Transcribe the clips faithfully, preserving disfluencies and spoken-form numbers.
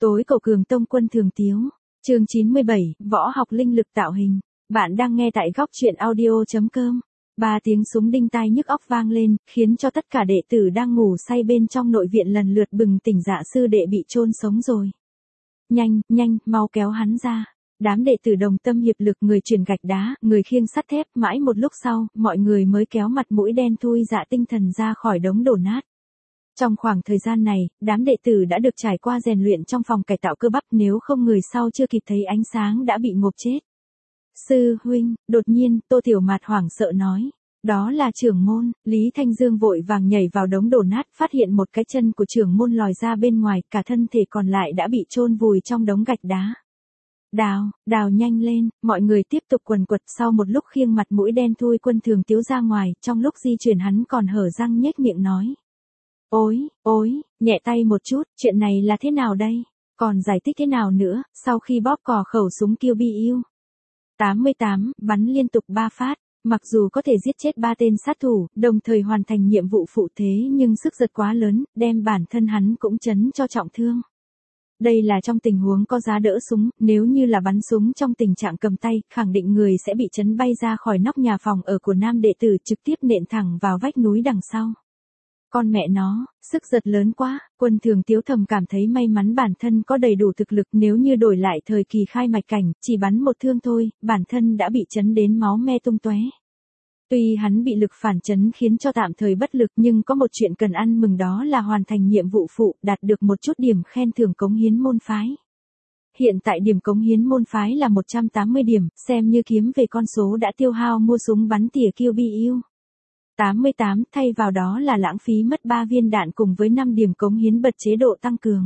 Tối cầu cường tông quân thường tiếu. Chương chín mươi bảy, võ học linh lực tạo hình. Bạn đang nghe tại góc truyện audio chấm com. Ba tiếng súng đinh tai nhức óc vang lên, khiến cho tất cả đệ tử đang ngủ say bên trong nội viện lần lượt bừng tỉnh. Dạ sư đệ bị chôn sống rồi. Nhanh, nhanh, mau kéo hắn ra. Đám đệ tử đồng tâm hiệp lực, người truyền gạch đá, người khiêng sắt thép. Mãi một lúc sau, mọi người mới kéo mặt mũi đen thui Dạ Tinh Thần ra khỏi đống đổ nát. Trong khoảng thời gian này, đám đệ tử đã được trải qua rèn luyện trong phòng cải tạo cơ bắp, nếu không người sau chưa kịp thấy ánh sáng đã bị ngộp chết. Sư huynh, đột nhiên, Tô Tiểu Mạt hoảng sợ nói. Đó là trưởng môn. Lý Thanh Dương vội vàng nhảy vào đống đổ nát, phát hiện một cái chân của trưởng môn lòi ra bên ngoài, cả thân thể còn lại đã bị chôn vùi trong đống gạch đá. Đào, đào nhanh lên, mọi người tiếp tục quần quật. Sau một lúc khiêng mặt mũi đen thui Quân Thường Tiếu ra ngoài, trong lúc di chuyển hắn còn hở răng nhếch miệng nói. Ôi, ôi, nhẹ tay một chút, chuyện này là thế nào đây? Còn giải thích thế nào nữa, sau khi bóp cò khẩu súng Kill Bill tám mươi tám, bắn liên tục ba phát, mặc dù có thể giết chết ba tên sát thủ, đồng thời hoàn thành nhiệm vụ phụ thế, nhưng sức giật quá lớn, đem bản thân hắn cũng chấn cho trọng thương. Đây là trong tình huống có giá đỡ súng, nếu như là bắn súng trong tình trạng cầm tay, khẳng định người sẽ bị chấn bay ra khỏi nóc nhà phòng ở của nam đệ tử, trực tiếp nện thẳng vào vách núi đằng sau. Con mẹ nó, sức giật lớn quá. Quân Thường Tiếu thầm cảm thấy may mắn bản thân có đầy đủ thực lực, nếu như đổi lại thời kỳ khai mạch cảnh, chỉ bắn một thương thôi, bản thân đã bị chấn đến máu me tung tóe. Tuy hắn bị lực phản chấn khiến cho tạm thời bất lực, nhưng có một chuyện cần ăn mừng, đó là hoàn thành nhiệm vụ phụ, đạt được một chút điểm khen thưởng cống hiến môn phái. Hiện tại điểm cống hiến môn phái là một trăm tám mươi điểm, xem như kiếm về con số đã tiêu hao mua súng bắn tỉa Kill Bill tám mươi tám, thay vào đó là lãng phí mất ba viên đạn cùng với năm điểm cống hiến bật chế độ tăng cường.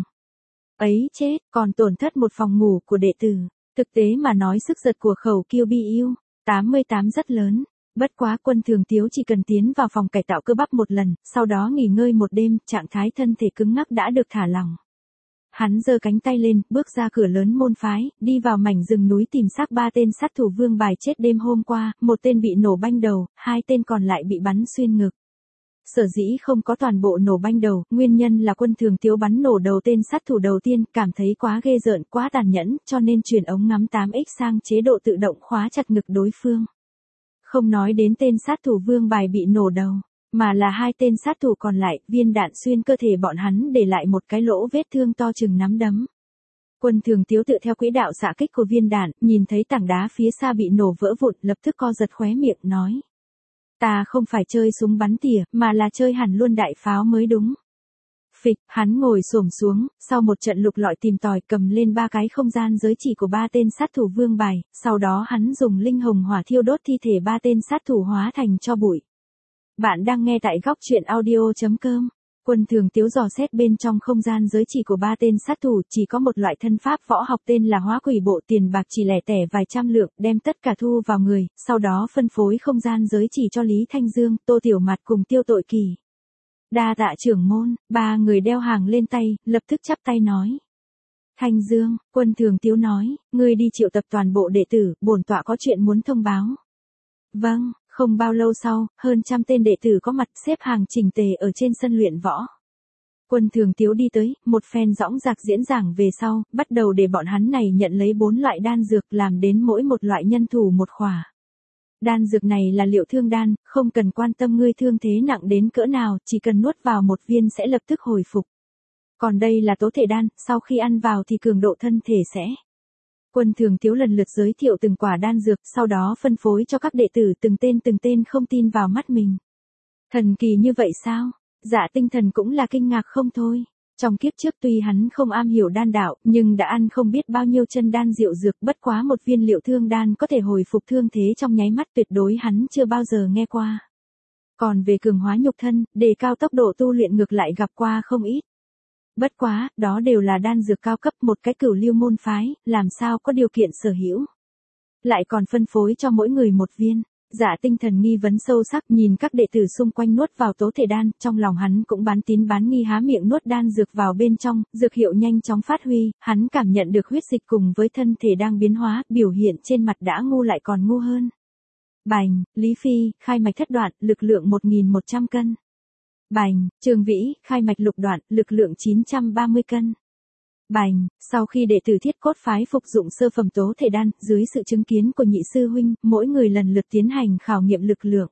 Ấy chết, còn tổn thất một phòng ngủ của đệ tử. Thực tế mà nói, sức giật của khẩu Kill Bill tám mươi tám rất lớn. Bất quá Quân Thường Tiếu chỉ cần tiến vào phòng cải tạo cơ bắp một lần, sau đó nghỉ ngơi một đêm, trạng thái thân thể cứng ngắc đã được thả lỏng. Hắn giơ cánh tay lên, bước ra cửa lớn môn phái, đi vào mảnh rừng núi tìm xác ba tên sát thủ vương bài chết đêm hôm qua, một tên bị nổ banh đầu, hai tên còn lại bị bắn xuyên ngực. Sở dĩ không có toàn bộ nổ banh đầu, nguyên nhân là Quân Thường Tiếu bắn nổ đầu tên sát thủ đầu tiên, cảm thấy quá ghê rợn, quá tàn nhẫn, cho nên chuyển ống ngắm tám x sang chế độ tự động khóa chặt ngực đối phương. Không nói đến tên sát thủ vương bài bị nổ đầu, mà là hai tên sát thủ còn lại, viên đạn xuyên cơ thể bọn hắn để lại một cái lỗ vết thương to chừng nắm đấm. Quân Thường Tiếu tự theo quỹ đạo xạ kích của viên đạn, nhìn thấy tảng đá phía xa bị nổ vỡ vụn, lập tức co giật khóe miệng, nói. Ta không phải chơi súng bắn tỉa, mà là chơi hẳn luôn đại pháo mới đúng. Phịch, hắn ngồi xổm xuống, sau một trận lục lọi tìm tòi, cầm lên ba cái không gian giới chỉ của ba tên sát thủ vương bài, sau đó hắn dùng linh hồng hỏa thiêu đốt thi thể ba tên sát thủ hóa thành tro bụi. Bạn đang nghe tại góc truyện audio chấm com. Quân Thường Tiếu dò xét bên trong không gian giới chỉ của ba tên sát thủ, chỉ có một loại thân pháp võ học tên là hóa quỷ bộ, tiền bạc chỉ lẻ tẻ vài trăm lượng, đem tất cả thu vào người, sau đó phân phối không gian giới chỉ cho Lý Thanh Dương, Tô Tiểu Mạt cùng Tiêu Tội Kỳ. Đa tạ trưởng môn. Ba người đeo hàng lên tay, lập tức chắp tay nói. Thanh Dương, Quân Thường Tiếu nói, ngươi đi triệu tập toàn bộ đệ tử, bổn tọa có chuyện muốn thông báo. Vâng. Không bao lâu sau, hơn trăm tên đệ tử có mặt, xếp hàng chỉnh tề ở trên sân luyện võ. Quân Thường Tiếu đi tới, một phen dõng dạc diễn giảng về sau, bắt đầu để bọn hắn này nhận lấy bốn loại đan dược, làm đến mỗi một loại nhân thủ một khỏa. Đan dược này là liệu thương đan, không cần quan tâm ngươi thương thế nặng đến cỡ nào, chỉ cần nuốt vào một viên sẽ lập tức hồi phục. Còn đây là tố thể đan, sau khi ăn vào thì cường độ thân thể sẽ. Quân Thường Tiếu lần lượt giới thiệu từng quả đan dược, sau đó phân phối cho các đệ tử từng tên từng tên, không tin vào mắt mình. Thần kỳ như vậy sao? Dạ Tinh Thần cũng là kinh ngạc không thôi. Trong kiếp trước tuy hắn không am hiểu đan đạo, nhưng đã ăn không biết bao nhiêu chân đan diệu dược, bất quá một viên liệu thương đan có thể hồi phục thương thế trong nháy mắt, tuyệt đối hắn chưa bao giờ nghe qua. Còn về cường hóa nhục thân, đề cao tốc độ tu luyện ngược lại gặp qua không ít. Bất quá, đó đều là đan dược cao cấp, một cái cửu lưu môn phái, làm sao có điều kiện sở hữu. Lại còn phân phối cho mỗi người một viên. Dạ Tinh Thần nghi vấn sâu sắc, nhìn các đệ tử xung quanh nuốt vào tố thể đan, trong lòng hắn cũng bán tín bán nghi, há miệng nuốt đan dược vào bên trong, dược hiệu nhanh chóng phát huy, hắn cảm nhận được huyết dịch cùng với thân thể đang biến hóa, biểu hiện trên mặt đã ngu lại còn ngu hơn. Bành, Lý Phi, khai mạch thất đoạn, lực lượng một nghìn một trăm cân. Bành, Trường Vĩ, khai mạch lục đoạn, lực lượng chín trăm ba mươi cân. Bành, sau khi đệ tử Thiết Cốt phái phục dụng sơ phẩm tố thể đan, dưới sự chứng kiến của nhị sư huynh, mỗi người lần lượt tiến hành khảo nghiệm lực lượng.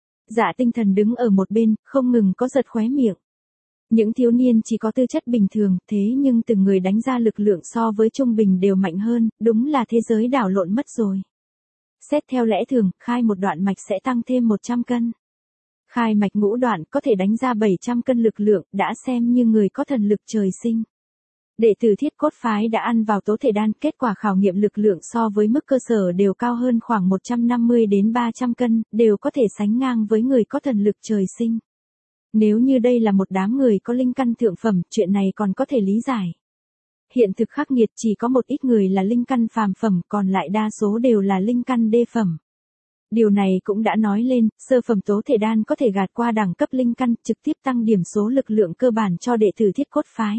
Dạ Tinh Thần đứng ở một bên, không ngừng có giật khóe miệng. Những thiếu niên chỉ có tư chất bình thường, thế nhưng từng người đánh ra lực lượng so với trung bình đều mạnh hơn, đúng là thế giới đảo lộn mất rồi. Xét theo lẽ thường, khai một đoạn mạch sẽ tăng thêm một trăm cân. Khai mạch ngũ đoạn có thể đánh ra bảy trăm cân lực lượng, đã xem như người có thần lực trời sinh. Đệ tử Thiết Cốt phái đã ăn vào tố thể đan, kết quả khảo nghiệm lực lượng so với mức cơ sở đều cao hơn khoảng một trăm năm mươi đến ba trăm cân, đều có thể sánh ngang với người có thần lực trời sinh. Nếu như đây là một đám người có linh căn thượng phẩm, chuyện này còn có thể lý giải. Hiện thực khắc nghiệt, chỉ có một ít người là linh căn phàm phẩm, còn lại đa số đều là linh căn đê phẩm. Điều này cũng đã nói lên, sơ phẩm tố thể đan có thể gạt qua đẳng cấp linh căn, trực tiếp tăng điểm số lực lượng cơ bản cho đệ tử Thiết Cốt phái.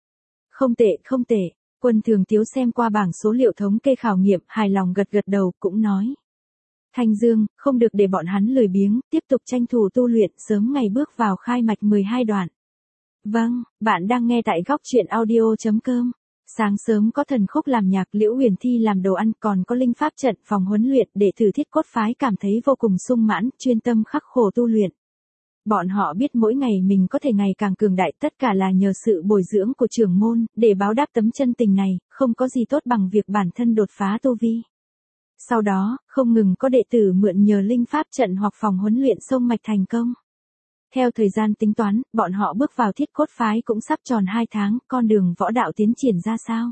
Không tệ, không tệ. Quân Thường Tiếu xem qua bảng số liệu thống kê khảo nghiệm, hài lòng gật gật đầu, cũng nói. Thanh Dương, không được để bọn hắn lười biếng, tiếp tục tranh thủ tu luyện, sớm ngày bước vào khai mạch mười hai đoạn. Vâng, bạn đang nghe tại góc truyện audio chấm com. Sáng sớm có thần khúc làm nhạc, Liễu Huyền Thi làm đồ ăn, còn có linh pháp trận, phòng huấn luyện, đệ tử Thiết Cốt phái cảm thấy vô cùng sung mãn, chuyên tâm khắc khổ tu luyện. Bọn họ biết mỗi ngày mình có thể ngày càng cường đại, tất cả là nhờ sự bồi dưỡng của trưởng môn, để báo đáp tấm chân tình này, không có gì tốt bằng việc bản thân đột phá tu vi. Sau đó, không ngừng có đệ tử mượn nhờ linh pháp trận hoặc phòng huấn luyện sông mạch thành công. Theo thời gian tính toán, bọn họ bước vào Thiết Cốt phái cũng sắp tròn hai tháng, con đường võ đạo tiến triển ra sao?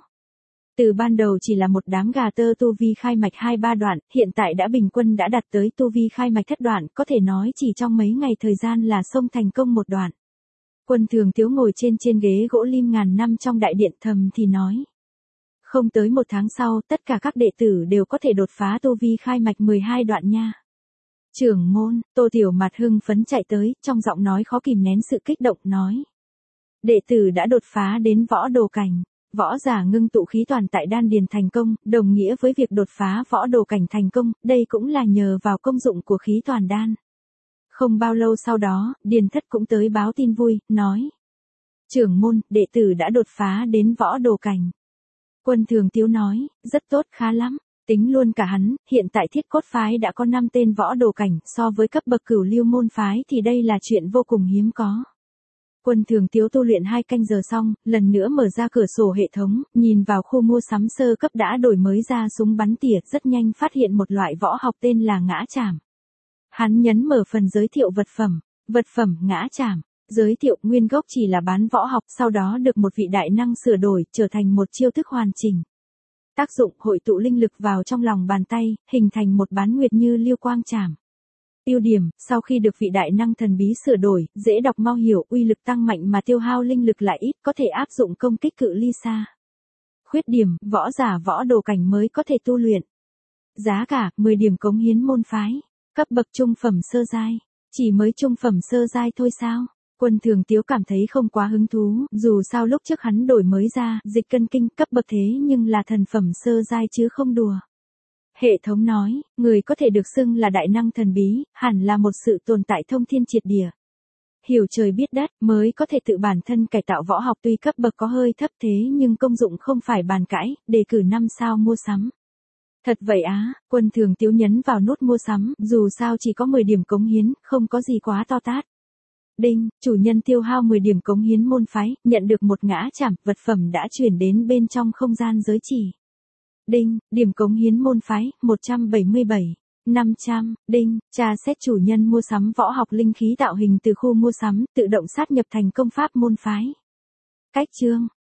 Từ ban đầu chỉ là một đám gà tơ tu vi khai mạch hai ba đoạn, hiện tại đã bình quân đã đạt tới tu vi khai mạch thất đoạn, có thể nói chỉ trong mấy ngày thời gian là xông thành công một đoạn. Quân Thường Tiếu ngồi trên trên ghế gỗ lim ngàn năm trong đại điện thầm thì nói. Không tới một tháng sau, tất cả các đệ tử đều có thể đột phá tu vi khai mạch mười hai đoạn nha. Trưởng môn, Tô Tiểu Mạt hưng phấn chạy tới, trong giọng nói khó kìm nén sự kích động, nói. Đệ tử đã đột phá đến võ đồ cảnh. Võ giả ngưng tụ khí toàn tại đan điền thành công, đồng nghĩa với việc đột phá võ đồ cảnh thành công, đây cũng là nhờ vào công dụng của khí toàn đan. Không bao lâu sau đó, Điền Thất cũng tới báo tin vui, nói. Trưởng môn, đệ tử đã đột phá đến võ đồ cảnh. Quân Thường Tiếu nói, rất tốt, khá lắm. Tính luôn cả hắn, hiện tại Thiết Cốt phái đã có năm tên võ đồ cảnh, so với cấp bậc cửu lưu môn phái thì đây là chuyện vô cùng hiếm có. Quân Thường Tiếu tu luyện hai canh giờ xong, lần nữa mở ra cửa sổ hệ thống, nhìn vào khu mua sắm sơ cấp đã đổi mới ra súng bắn tỉa, rất nhanh phát hiện một loại võ học tên là ngã trảm. Hắn nhấn mở phần giới thiệu vật phẩm, vật phẩm ngã trảm, giới thiệu nguyên gốc chỉ là bán võ học, sau đó được một vị đại năng sửa đổi, trở thành một chiêu thức hoàn chỉnh. Tác dụng hội tụ linh lực vào trong lòng bàn tay, hình thành một bán nguyệt như liêu quang trảm. Ưu điểm, sau khi được vị đại năng thần bí sửa đổi, dễ đọc mau hiểu, uy lực tăng mạnh mà tiêu hao linh lực lại ít, có thể áp dụng công kích cự ly xa. Khuyết điểm, võ giả võ đồ cảnh mới có thể tu luyện. Giá cả, mười điểm cống hiến môn phái. Cấp bậc trung phẩm sơ giai. Chỉ mới trung phẩm sơ giai thôi sao? Quân Thường Tiếu cảm thấy không quá hứng thú, dù sao lúc trước hắn đổi mới ra, dịch cân kinh cấp bậc thế nhưng là thần phẩm sơ giai chứ không đùa. Hệ thống nói, người có thể được xưng là đại năng thần bí, hẳn là một sự tồn tại thông thiên triệt địa. Hiểu trời biết đất, mới có thể tự bản thân cải tạo võ học, tuy cấp bậc có hơi thấp thế nhưng công dụng không phải bàn cãi, đề cử năm sao mua sắm. Thật vậy á, Quân Thường Tiếu nhấn vào nút mua sắm, dù sao chỉ có mười điểm cống hiến, không có gì quá to tát. Đinh, chủ nhân tiêu hao mười điểm cống hiến môn phái, nhận được một ngã trảm, vật phẩm đã chuyển đến bên trong không gian giới chỉ. Đinh, điểm cống hiến môn phái, một trăm bảy mươi bảy, năm trăm, đinh, tra xét chủ nhân mua sắm võ học linh khí tạo hình từ khu mua sắm, tự động sát nhập thành công pháp môn phái. Cách chương,